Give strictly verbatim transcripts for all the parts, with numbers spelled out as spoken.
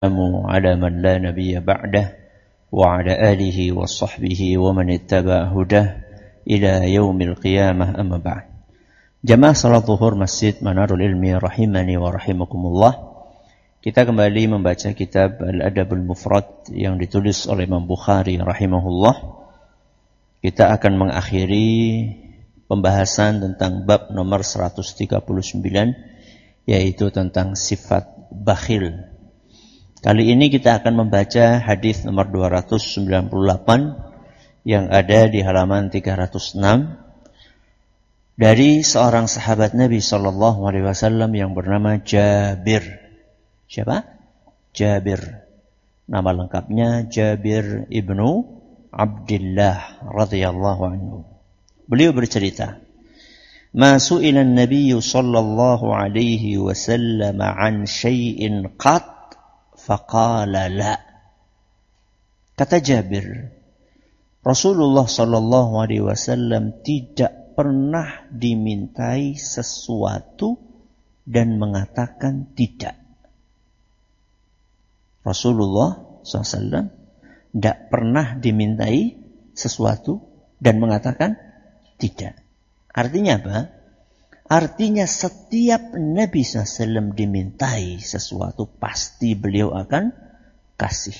على من لا نبي بعده وعلى آله وصحبه ومن اتبع هداه إلى يوم القيامة أما بعد. Jamaah salat zuhur Masjid Manarul Ilmi rahimani wa rahimakumullah. Kita kembali membaca kitab Al-Adabul Mufrad yang ditulis oleh Imam Bukhari rahimahullah. Kita akan mengakhiri pembahasan tentang bab nomor seratus tiga puluh sembilan, yaitu tentang sifat bakhil. Kali ini kita akan membaca hadis nomor dua ratus sembilan puluh delapan yang ada di halaman tiga ratus enam dari seorang sahabat Nabi sallallahu alaihi wasallam yang bernama Jabir. Siapa? Jabir. Nama lengkapnya Jabir ibnu Abdullah radhiyallahu anhu. Beliau bercerita, "Ma su'ila an-nabiy sallallahu alaihi wasallam 'an syai'in qat faqala la." Kata Jabir, Rasulullah sallallahu alaihi wasallam tidak pernah dimintai sesuatu dan mengatakan tidak. Rasulullah sallallahu alaihi wasallam tidak pernah dimintai sesuatu dan mengatakan tidak. Artinya apa? Artinya setiap Nabi sallallahu alaihi wasallam dimintai sesuatu, pasti beliau akan kasih.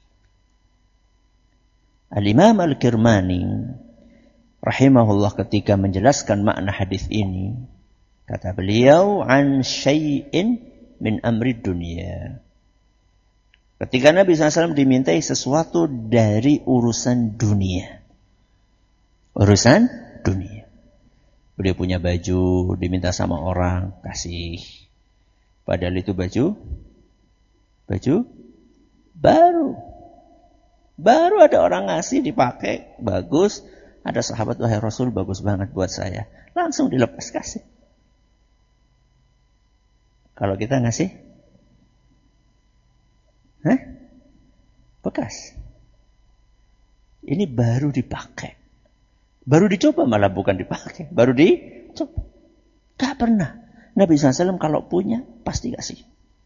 Al-Imam Al-Kirmani rahimahullah ketika menjelaskan makna hadis ini, kata beliau, an syai'in min amri dunia. Ketika Nabi sallallahu alaihi wasallam dimintai sesuatu dari urusan dunia. Urusan dunia. Beliau punya baju, diminta sama orang, kasih. Padahal itu baju, baju baru. Baru ada orang ngasih, dipakai, bagus. Ada sahabat, wahai Rasul, bagus banget buat saya. Langsung dilepas kasih. Kalau kita ngasih, hah? Bekas. Ini baru dipakai. Baru dicoba, malah bukan dipakai. Baru dicoba. Gak pernah. Nabi sallallahu alaihi wasallam kalau punya, pasti kasih.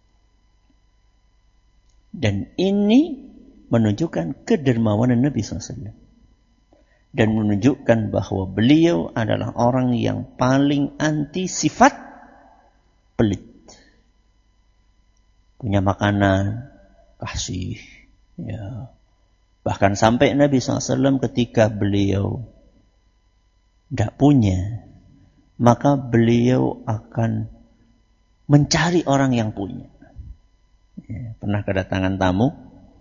Dan ini menunjukkan kedermawanan Nabi sallallahu alaihi wasallam. Dan menunjukkan bahwa beliau adalah orang yang paling anti sifat pelit. Punya makanan, kasih. Ya. Bahkan sampai Nabi sallallahu alaihi wasallam ketika beliau tidak punya, maka beliau akan mencari orang yang punya. Ya. Pernah kedatangan tamu,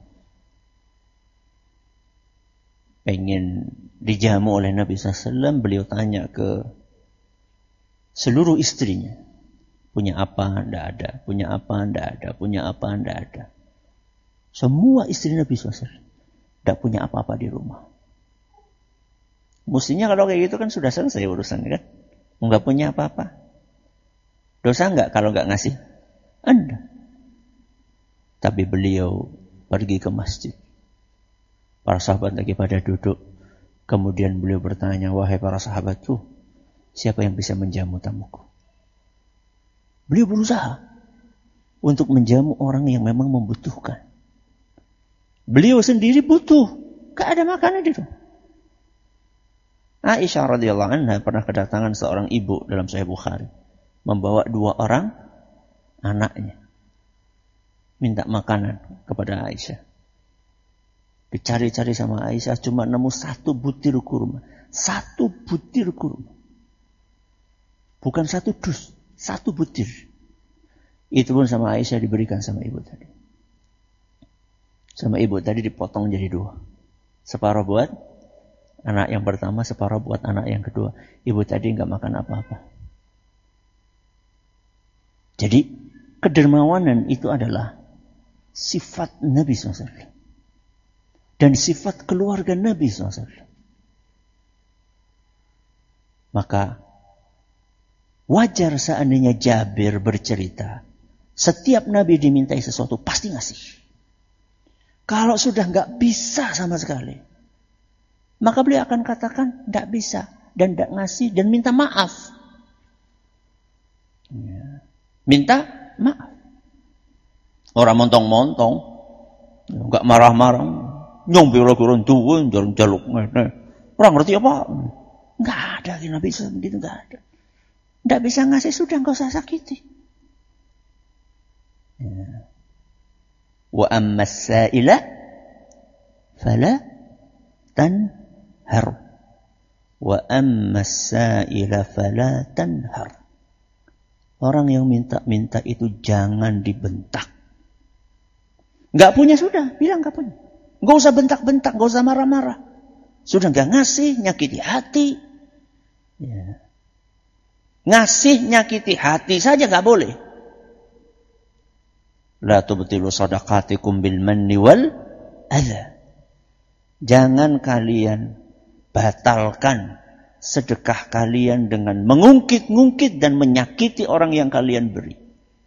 pengen dijamu oleh Nabi sallallahu alaihi wasallam, beliau tanya ke seluruh istrinya, punya apa? Tidak ada. Punya apa? Tidak ada. Punya apa? Tidak ada. Semua istri Nabi sallallahu alaihi wasallam tidak punya apa-apa di rumah. Mestinya kalau kayak gitu kan sudah selesai urusan, kan? Enggak punya apa-apa. Dosa enggak kalau enggak ngasih? Anda. Tapi beliau pergi ke masjid. Para sahabat lagi pada duduk. Kemudian beliau bertanya, wahai para sahabatku, siapa yang bisa menjamu tamuku? Beliau berusaha untuk menjamu orang yang memang membutuhkan. Beliau sendiri butuh. Gak ada makanan di rumah. Aisyah radhiyallahu anha pernah kedatangan seorang ibu dalam Sahih Bukhari. Membawa dua orang anaknya. Minta makanan kepada Aisyah. Dicari-cari sama Aisyah, cuma nemu satu butir kurma. Satu butir kurma. Bukan satu dus, satu butir. Itu pun sama Aisyah diberikan sama ibu tadi. Sama ibu tadi dipotong jadi dua. Separuh buat anak yang pertama, separuh buat anak yang kedua. Ibu tadi enggak makan apa-apa. Jadi, kedermawanan itu adalah sifat Nabi sallallahu alaihi wasallam. Dan sifat keluarga Nabi sallallahu alaihi wasallam. Maka wajar seandainya Jabir bercerita, setiap Nabi dimintai sesuatu pasti ngasih. Kalau sudah nggak bisa sama sekali, maka beliau akan katakan nggak bisa dan nggak ngasih dan minta maaf. Minta maaf. Orang montong-montong, enggak marah-marah, nyombe lagi orang tua, jaluk-jaluk. Orang ngerti apa? Enggak ada Nabi begitu, enggak ada. Enggak bisa ngasih sudah, enggak usah sakiti. Ya. Wa ammas sa'ila fala tanhar. Wa ammas sa'ila fala tanhar. Orang yang minta-minta itu jangan dibentak. Enggak punya sudah, bilang enggak punya. Enggak usah bentak-bentak, enggak usah marah-marah. Sudah enggak ngasih, nyakiti hati. Ya. Ngasih nyakiti hati saja enggak boleh. La tubtilu shadaqatikum bil manni wal adza. Jangan kalian batalkan sedekah kalian dengan mengungkit-ungkit dan menyakiti orang yang kalian beri.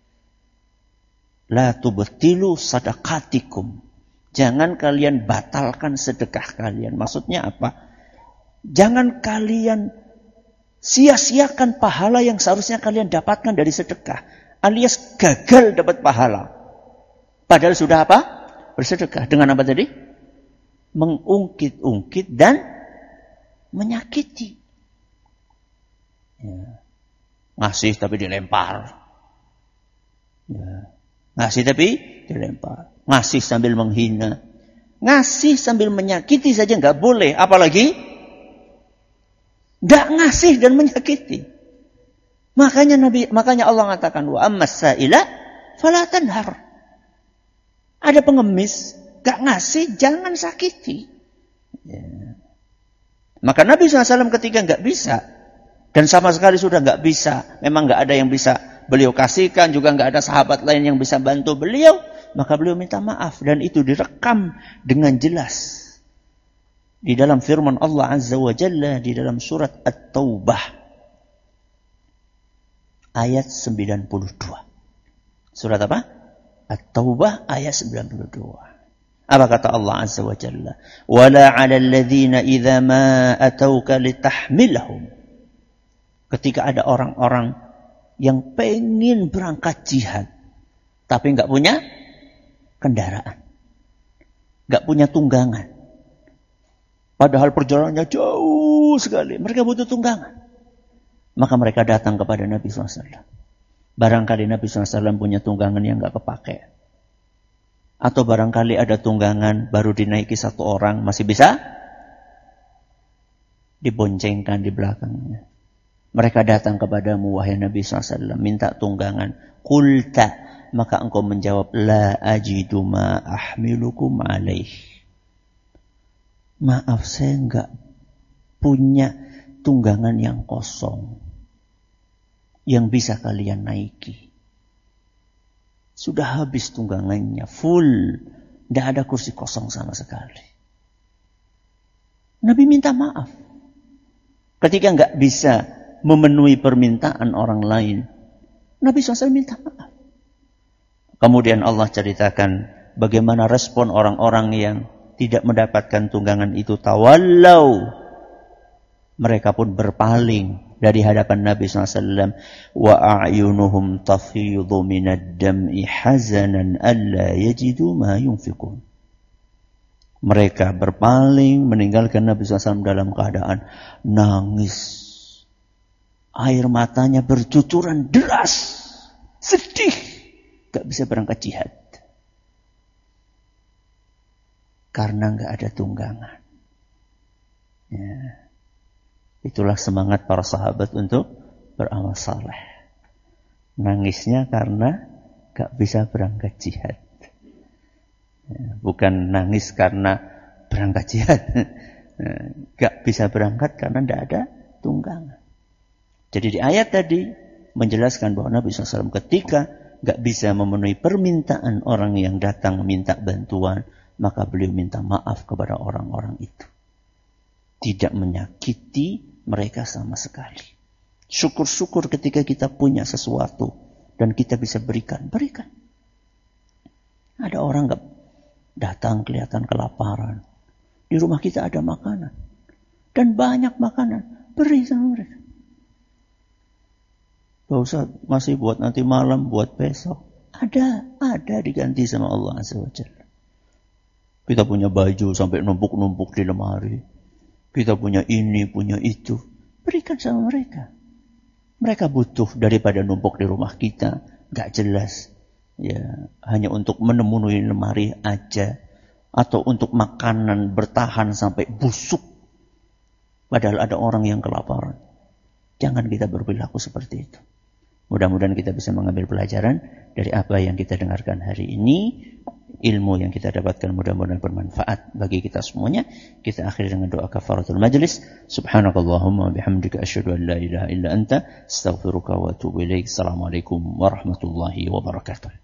La tubtilu shadaqatikum. Jangan kalian batalkan sedekah kalian. Maksudnya apa? Jangan kalian sia-siakan pahala yang seharusnya kalian dapatkan dari sedekah. Alias gagal dapat pahala. Padahal sudah apa? Bersedekah. Dengan apa tadi? Mengungkit-ungkit dan menyakiti. Ya. Ngasih tapi dilempar. Ya. Ngasih tapi dilempar. Ngasih sambil menghina. Ngasih sambil menyakiti saja nggak boleh. Apalagi nggak ngasih dan menyakiti. Makanya Nabi, makanya Allah mengatakan wa ammas sa'ila fala tanhar. Ada pengemis, nggak ngasih, jangan sakiti. Ya. Maka Nabi shallallahu alaihi wasallam ketika nggak bisa dan sama sekali sudah nggak bisa, memang nggak ada yang bisa beliau kasihkan, juga nggak ada sahabat lain yang bisa bantu beliau, maka beliau minta maaf dan itu direkam dengan jelas di dalam firman Allah Azza wa Jalla di dalam surat At-Taubah ayat sembilan puluh dua. Surat apa? At-Taubah ayat sembilan puluh dua. Apa kata Allah Azza wa Jalla? Wala 'alal ladzina idza ma atauka litahmilahum. Ketika ada orang-orang yang pengen berangkat jihad tapi enggak punya kendaraan. Enggak punya tunggangan. Padahal perjalanannya jauh sekali. Mereka butuh tunggangan. Maka mereka datang kepada Nabi shallallahu alaihi wasallam. Barangkali Nabi shallallahu alaihi wasallam punya tunggangan yang enggak kepake. Atau barangkali ada tunggangan baru dinaiki satu orang, masih bisa diboncengkan di belakangnya. Mereka datang kepadamu, wahai Nabi shallallahu alaihi wasallam, minta tunggangan. Qulta, maka engkau menjawab, la ajidu ma ahmilukum alaih. Maaf, saya enggak punya tunggangan yang kosong yang bisa kalian naiki. Sudah habis tunggangannya, full. Tidak ada kursi kosong sama sekali. Nabi minta maaf. Ketika nggak bisa memenuhi permintaan orang lain, Nabi shallallahu alaihi wasallam minta maaf. Kemudian Allah ceritakan bagaimana respon orang-orang yang tidak mendapatkan tunggangan itu. Tawallau. Mereka pun berpaling dari hadapan Nabi shallallahu alaihi wasallam. Wa a'yunuhum tafidhu minad dam'i hazanan alla yajidu ma yunfiqun. Mereka berpaling meninggalkan Nabi shallallahu alaihi wasallam dalam keadaan nangis. Air matanya bercucuran deras. Sedih. Gak bisa berangkat jihad. Karena gak ada tunggangan. Ya. Itulah semangat para sahabat untuk beramal saleh. Nangisnya karena gak bisa berangkat jihad. Bukan nangis karena berangkat jihad. Gak bisa berangkat karena tidak ada tunggangan. Jadi di ayat tadi menjelaskan bahwa Nabi shallallahu alaihi wasallam ketika gak bisa memenuhi permintaan orang yang datang minta bantuan, maka beliau minta maaf kepada orang-orang itu. Tidak menyakiti mereka sama sekali. Syukur-syukur ketika kita punya sesuatu dan kita bisa berikan, berikan. Ada orang gak datang kelihatan kelaparan. Di rumah kita ada makanan. Dan banyak makanan. Beri sama mereka. Gak usah masih buat nanti malam, buat besok. Ada, ada diganti sama Allah Azza wa Jalla. Kita punya baju sampai numpuk-numpuk di lemari. Kita punya ini, punya itu. Berikan sama mereka. Mereka butuh daripada numpuk di rumah kita. Gak jelas. Ya, hanya untuk memenuhi lemari aja. Atau untuk makanan bertahan sampai busuk. Padahal ada orang yang kelaparan. Jangan kita berperilaku seperti itu. Mudah-mudahan kita bisa mengambil pelajaran dari apa yang kita dengarkan hari ini. Ilmu yang kita dapatkan mudah-mudahan bermanfaat bagi kita semuanya. Kita akhiri dengan doa kafaratul majlis. Subhanakallahumma bihamdika asyhadu an la ilaha illa anta astaghfiruka wa atubu ilaik. Assalamualaikum warahmatullahi wabarakatuh.